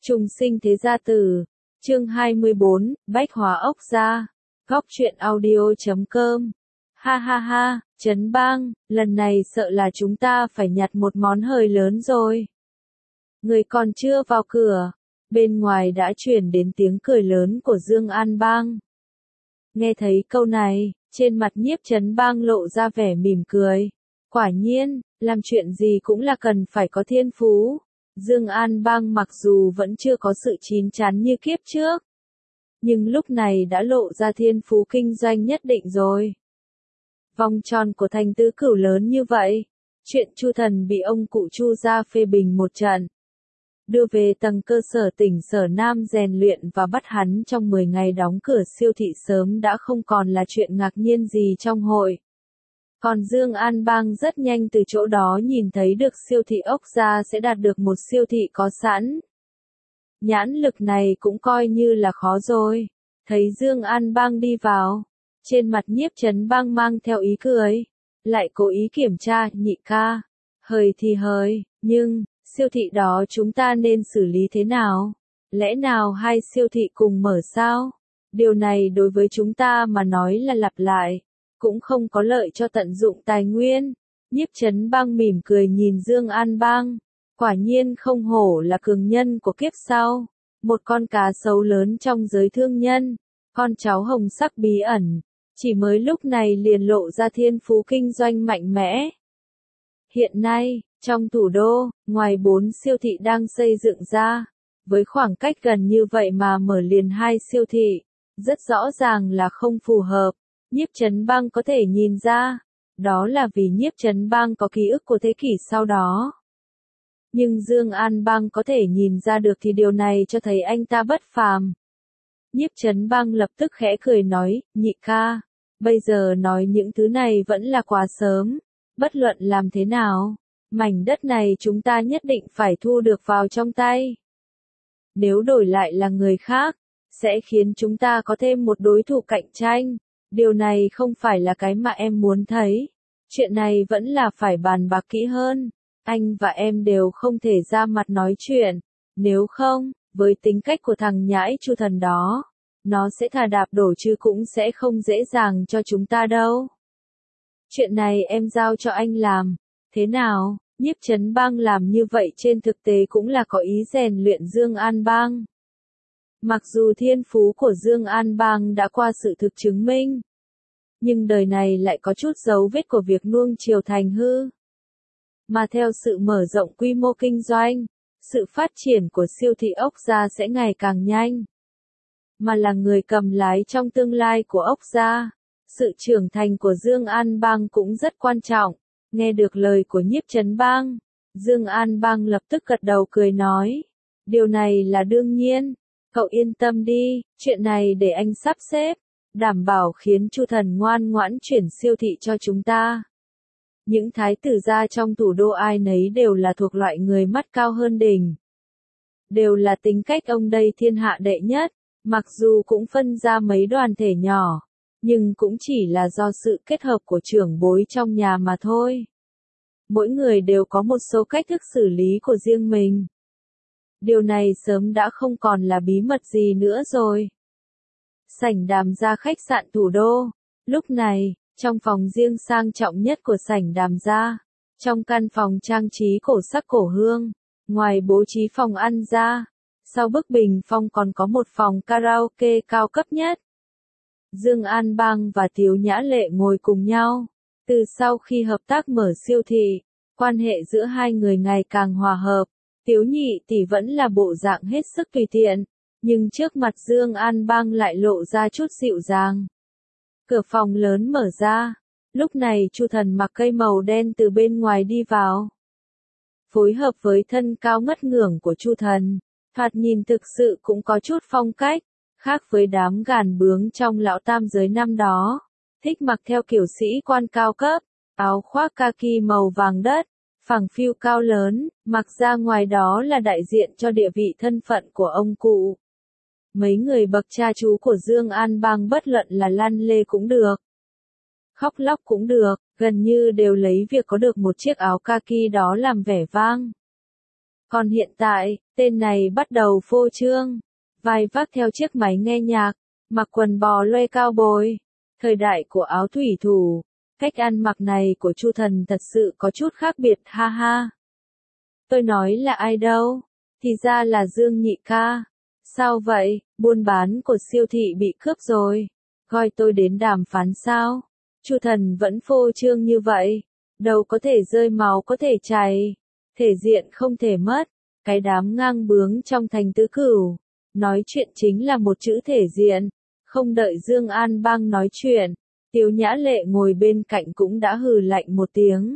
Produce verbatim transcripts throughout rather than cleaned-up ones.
Trùng sinh thế gia tử, chương hai mươi bốn, Bách hóa ốc gia, góc truyện audio chấm com. Ha ha ha, Trấn Bang, lần này sợ là chúng ta phải nhặt một món hời lớn rồi. Người còn chưa vào cửa, bên ngoài đã truyền đến tiếng cười lớn của Dương An Bang. Nghe thấy câu này, trên mặt Nhiếp Trấn Bang lộ ra vẻ mỉm cười. Quả nhiên, làm chuyện gì cũng là cần phải có thiên phú. Dương An Bang mặc dù vẫn chưa có sự chín chắn như kiếp trước, nhưng lúc này đã lộ ra thiên phú kinh doanh nhất định rồi. Vòng tròn của thành tứ cửu lớn như vậy, chuyện Chu Thần bị ông cụ Chu gia phê bình một trận, đưa về tầng cơ sở tỉnh Sở Nam rèn luyện và bắt hắn trong mười ngày đóng cửa siêu thị sớm đã không còn là chuyện ngạc nhiên gì trong hội. Còn Dương An Bang rất nhanh từ chỗ đó nhìn thấy được siêu thị ốc gia sẽ đạt được một siêu thị có sẵn. Nhãn lực này cũng coi như là khó rồi. Thấy Dương An Bang đi vào, trên mặt Nhiếp Trấn Bang mang theo ý cười, lại cố ý kiểm tra, nhị ca, hời thì hời, nhưng, siêu thị đó chúng ta nên xử lý thế nào? Lẽ nào hai siêu thị cùng mở sao? Điều này đối với chúng ta mà nói là lặp lại, cũng không có lợi cho tận dụng tài nguyên. Nhiếp Trấn Bang mỉm cười nhìn Dương An Bang, quả nhiên không hổ là cường nhân của kiếp sau, một con cá sấu lớn trong giới thương nhân, con cháu hồng sắc bí ẩn, chỉ mới lúc này liền lộ ra thiên phú kinh doanh mạnh mẽ. Hiện nay, trong thủ đô, ngoài bốn siêu thị đang xây dựng ra, với khoảng cách gần như vậy mà mở liền hai siêu thị, rất rõ ràng là không phù hợp. Nhiếp Trấn Bang có thể nhìn ra, đó là vì Nhiếp Trấn Bang có ký ức của thế kỷ sau đó. Nhưng Dương An Bang có thể nhìn ra được thì điều này cho thấy anh ta bất phàm. Nhiếp Trấn Bang lập tức khẽ cười nói, nhị ca, bây giờ nói những thứ này vẫn là quá sớm, bất luận làm thế nào, mảnh đất này chúng ta nhất định phải thu được vào trong tay. Nếu đổi lại là người khác, sẽ khiến chúng ta có thêm một đối thủ cạnh tranh. Điều này không phải là cái mà em muốn thấy. Chuyện này vẫn là phải bàn bạc kỹ hơn. Anh và em đều không thể ra mặt nói chuyện. Nếu không, với tính cách của thằng nhãi Chu Thần đó, nó sẽ thà đạp đổ chứ cũng sẽ không dễ dàng cho chúng ta đâu. Chuyện này em giao cho anh làm. Thế nào? Nhiếp Trấn Bang làm như vậy trên thực tế cũng là có ý rèn luyện Dương An Bang. Mặc dù thiên phú của Dương An Bang đã qua sự thực chứng minh, nhưng đời này lại có chút dấu vết của việc nuông chiều thành hư. Mà theo sự mở rộng quy mô kinh doanh, sự phát triển của siêu thị ốc gia sẽ ngày càng nhanh. Mà là người cầm lái trong tương lai của ốc gia, sự trưởng thành của Dương An Bang cũng rất quan trọng. Nghe được lời của Nhiếp Trấn Bang, Dương An Bang lập tức gật đầu cười nói, điều này là đương nhiên. Cậu yên tâm đi, chuyện này để anh sắp xếp, đảm bảo khiến Chu Thần ngoan ngoãn chuyển siêu thị cho chúng ta. Những thái tử gia trong thủ đô ai nấy đều là thuộc loại người mắt cao hơn đỉnh. Đều là tính cách ông đây thiên hạ đệ nhất, mặc dù cũng phân ra mấy đoàn thể nhỏ, nhưng cũng chỉ là do sự kết hợp của trưởng bối trong nhà mà thôi. Mỗi người đều có một số cách thức xử lý của riêng mình. Điều này sớm đã không còn là bí mật gì nữa rồi. Sảnh Đàm Gia khách sạn thủ đô. Lúc này, trong phòng riêng sang trọng nhất của sảnh Đàm Gia, trong căn phòng trang trí cổ sắc cổ hương, ngoài bố trí phòng ăn ra, sau bức bình phong còn có một phòng karaoke cao cấp nhất. Dương An Bang và Tiếu Nhã Lệ ngồi cùng nhau. Từ sau khi hợp tác mở siêu thị, quan hệ giữa hai người ngày càng hòa hợp. Tiếu nhị tỷ vẫn là bộ dạng hết sức tùy tiện, nhưng trước mặt Dương An Bang lại lộ ra chút dịu dàng. Cửa phòng lớn mở ra, lúc này Chu Thần mặc cây màu đen từ bên ngoài đi vào. Phối hợp với thân cao ngất ngưởng của Chu Thần, thoạt nhìn thực sự cũng có chút phong cách, khác với đám gàn bướng trong lão tam giới năm đó, thích mặc theo kiểu sĩ quan cao cấp, áo khoác kaki màu vàng đất, phẳng phiu cao lớn, mặc ra ngoài đó là đại diện cho địa vị thân phận của ông cụ. Mấy người bậc cha chú của Dương An Bang bất luận là lăn lê cũng được, khóc lóc cũng được, gần như đều lấy việc có được một chiếc áo kaki đó làm vẻ vang. Còn hiện tại, tên này bắt đầu phô trương, vai vác theo chiếc máy nghe nhạc, mặc quần bò loe cao bồi. Thời đại của áo thủy thủ, cách ăn mặc này của Chu Thần thật sự có chút khác biệt, ha ha. Tôi nói là ai đâu? Thì ra là Dương Nhị ca. Sao vậy, buôn bán của siêu thị bị cướp rồi. Gọi tôi đến đàm phán sao? Chu Thần vẫn phô trương như vậy. Đầu có thể rơi máu có thể chảy. Thể diện không thể mất. Cái đám ngang bướng trong thành tứ cửu. Nói chuyện chính là một chữ thể diện. Không đợi Dương An Bang nói chuyện. Tiếu Nhã Lệ ngồi bên cạnh cũng đã hừ lạnh một tiếng.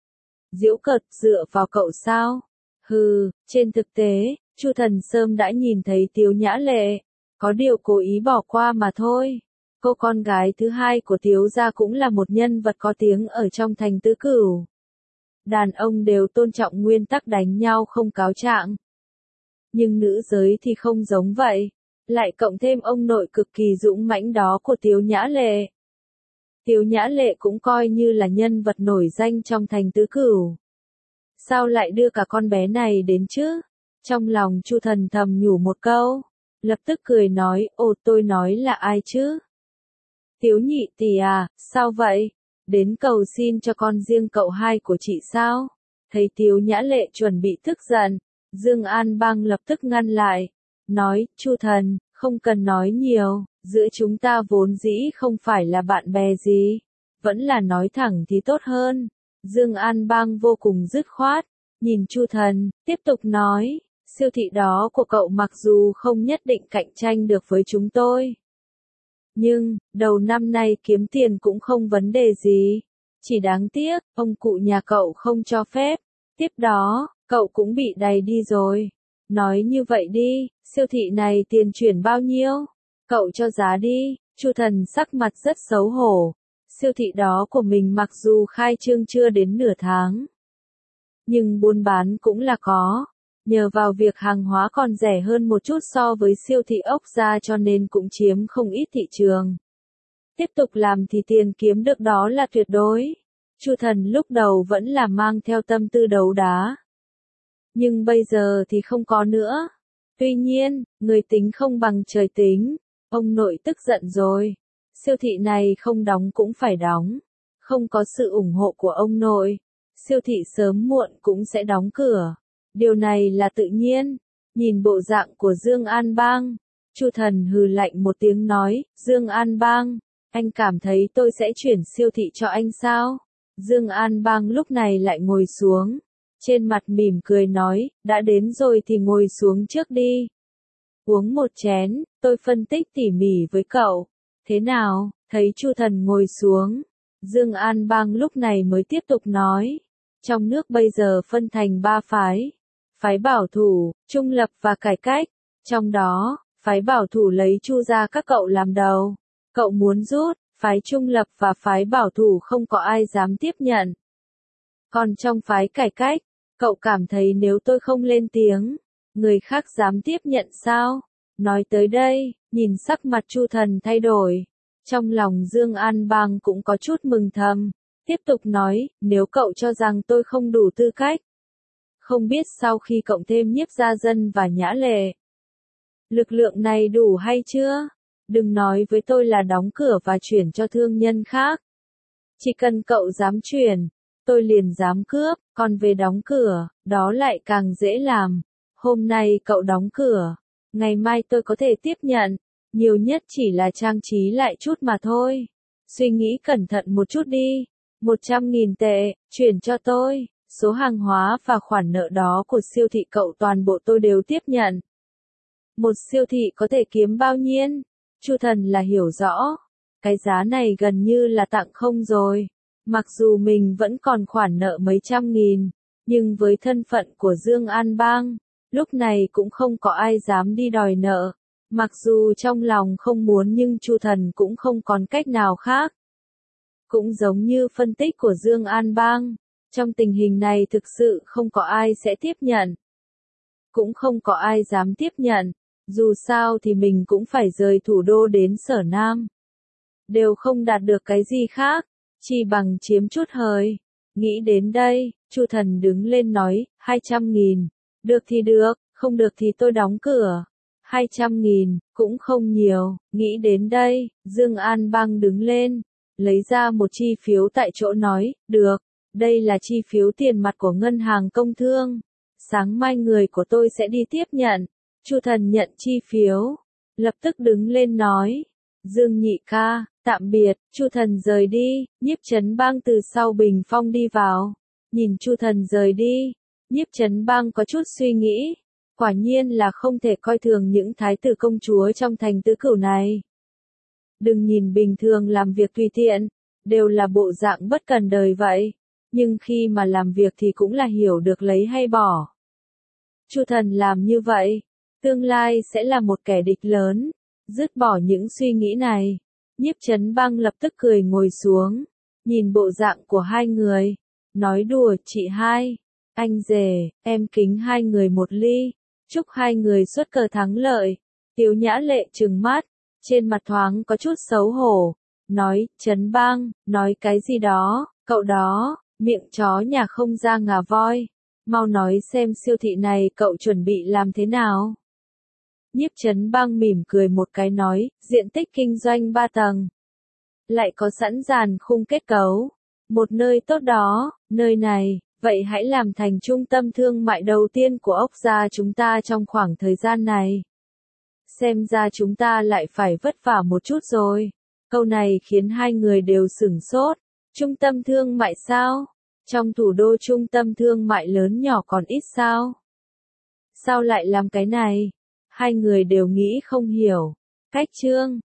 Giễu cợt, dựa vào cậu sao? Hừ, trên thực tế, Chu Thần sớm đã nhìn thấy Tiếu Nhã Lệ, có điều cố ý bỏ qua mà thôi. Cô con gái thứ hai của Tiếu gia cũng là một nhân vật có tiếng ở trong thành tứ cửu. Đàn ông đều tôn trọng nguyên tắc đánh nhau không cáo trạng. Nhưng nữ giới thì không giống vậy, lại cộng thêm ông nội cực kỳ dũng mãnh đó của Tiếu Nhã Lệ. Tiếu Nhã Lệ cũng coi như là nhân vật nổi danh trong thành tứ cửu. Sao lại đưa cả con bé này đến chứ? Trong lòng Chu Thần thầm nhủ một câu, lập tức cười nói, ồ tôi nói là ai chứ? Tiếu nhị tỷ à, sao vậy? Đến cầu xin cho con riêng cậu hai của chị sao? Thấy Tiếu Nhã Lệ chuẩn bị tức giận, Dương An Bang lập tức ngăn lại, nói, Chu Thần, không cần nói nhiều, giữa chúng ta vốn dĩ không phải là bạn bè gì, vẫn là nói thẳng thì tốt hơn. Dương An Bang vô cùng dứt khoát, nhìn Chu Thần, tiếp tục nói, siêu thị đó của cậu mặc dù không nhất định cạnh tranh được với chúng tôi. Nhưng, đầu năm nay kiếm tiền cũng không vấn đề gì. Chỉ đáng tiếc, ông cụ nhà cậu không cho phép. Tiếp đó, cậu cũng bị đày đi rồi. Nói như vậy đi, siêu thị này tiền chuyển bao nhiêu? Cậu cho giá đi. Chu Thần sắc mặt rất xấu hổ. Siêu thị đó của mình mặc dù khai trương chưa đến nửa tháng, nhưng buôn bán cũng là có. Nhờ vào việc hàng hóa còn rẻ hơn một chút so với siêu thị ốc gia cho nên cũng chiếm không ít thị trường. Tiếp tục làm thì tiền kiếm được đó là tuyệt đối. Chu Thần lúc đầu vẫn là mang theo tâm tư đấu đá. Nhưng bây giờ thì không có nữa. Tuy nhiên, người tính không bằng trời tính. Ông nội tức giận rồi. Siêu thị này không đóng cũng phải đóng. Không có sự ủng hộ của ông nội, siêu thị sớm muộn cũng sẽ đóng cửa. Điều này là tự nhiên. Nhìn bộ dạng của Dương An Bang, Chu Thần hừ lạnh một tiếng nói, Dương An Bang, anh cảm thấy tôi sẽ chuyển siêu thị cho anh sao? Dương An Bang lúc này lại ngồi xuống. Trên mặt mỉm cười nói, đã đến rồi thì ngồi xuống trước đi. Uống một chén, tôi phân tích tỉ mỉ với cậu. Thế nào, thấy Chu Thần ngồi xuống. Dương An Bang lúc này mới tiếp tục nói. Trong nước bây giờ phân thành ba phái. Phái bảo thủ, trung lập và cải cách. Trong đó, phái bảo thủ lấy Chu gia các cậu làm đầu. Cậu muốn rút, phái trung lập và phái bảo thủ không có ai dám tiếp nhận. Còn trong phái cải cách, cậu cảm thấy nếu tôi không lên tiếng, người khác dám tiếp nhận sao? Nói tới đây, nhìn sắc mặt Chu Thần thay đổi. Trong lòng Dương An Bang cũng có chút mừng thầm. Tiếp tục nói, nếu cậu cho rằng tôi không đủ tư cách. Không biết sau khi cộng thêm Nhiếp Gia Dân và Nhã Lệ, lực lượng này đủ hay chưa? Đừng nói với tôi là đóng cửa và chuyển cho thương nhân khác. Chỉ cần cậu dám chuyển, tôi liền dám cướp, còn về đóng cửa, đó lại càng dễ làm. Hôm nay cậu đóng cửa, ngày mai tôi có thể tiếp nhận, nhiều nhất chỉ là trang trí lại chút mà thôi. Suy nghĩ cẩn thận một chút đi, một trăm nghìn tệ, chuyển cho tôi, số hàng hóa và khoản nợ đó của siêu thị cậu toàn bộ tôi đều tiếp nhận. Một siêu thị có thể kiếm bao nhiêu? Chu Thần là hiểu rõ, cái giá này gần như là tặng không rồi. Mặc dù mình vẫn còn khoản nợ mấy trăm nghìn, nhưng với thân phận của Dương An Bang, lúc này cũng không có ai dám đi đòi nợ. Mặc dù trong lòng không muốn nhưng Chu Thần cũng không còn cách nào khác. Cũng giống như phân tích của Dương An Bang, trong tình hình này thực sự không có ai sẽ tiếp nhận. Cũng không có ai dám tiếp nhận, dù sao thì mình cũng phải rời thủ đô đến Sở Nam. Đều không đạt được cái gì khác, chỉ bằng chiếm chút hời. Nghĩ đến đây, Chu Thần đứng lên nói, hai trăm nghìn. Được thì được, không được thì tôi đóng cửa. Hai trăm nghìn, cũng không nhiều, nghĩ đến đây, Dương An Bang đứng lên, lấy ra một chi phiếu tại chỗ nói, được, đây là chi phiếu tiền mặt của Ngân hàng Công Thương. Sáng mai người của tôi sẽ đi tiếp nhận. Chu Thần nhận chi phiếu, lập tức đứng lên nói, Dương nhị ca, tạm biệt. Chu Thần rời đi, Nhiếp Chấn Bang từ sau bình phong đi vào, nhìn Chu Thần rời đi, Nhiếp Chấn Bang có chút suy nghĩ, quả nhiên là không thể coi thường những thái tử công chúa trong thành tứ cửu này. Đừng nhìn bình thường làm việc tùy tiện, đều là bộ dạng bất cần đời vậy, nhưng khi mà làm việc thì cũng là hiểu được lấy hay bỏ. Chu Thần làm như vậy, tương lai sẽ là một kẻ địch lớn. Dứt bỏ những suy nghĩ này, Nhiếp Chấn Bang lập tức cười ngồi xuống, nhìn bộ dạng của hai người, nói đùa, chị hai, anh rể, em kính hai người một ly, chúc hai người xuất cờ thắng lợi. Tiếu Nhã Lệ trừng mắt, trên mặt thoáng có chút xấu hổ, nói, Chấn Bang, nói cái gì đó, cậu đó, miệng chó nhà không ra ngà voi, mau nói xem siêu thị này cậu chuẩn bị làm thế nào. Nhiếp Chấn Bang mỉm cười một cái nói, diện tích kinh doanh ba tầng. Lại có sẵn dàn khung kết cấu. Một nơi tốt đó, nơi này, vậy hãy làm thành trung tâm thương mại đầu tiên của Ốc gia chúng ta trong khoảng thời gian này. Xem ra chúng ta lại phải vất vả một chút rồi. Câu này khiến hai người đều sửng sốt. Trung tâm thương mại sao? Trong thủ đô trung tâm thương mại lớn nhỏ còn ít sao? Sao lại làm cái này? Hai người đều nghĩ không hiểu. Cách chương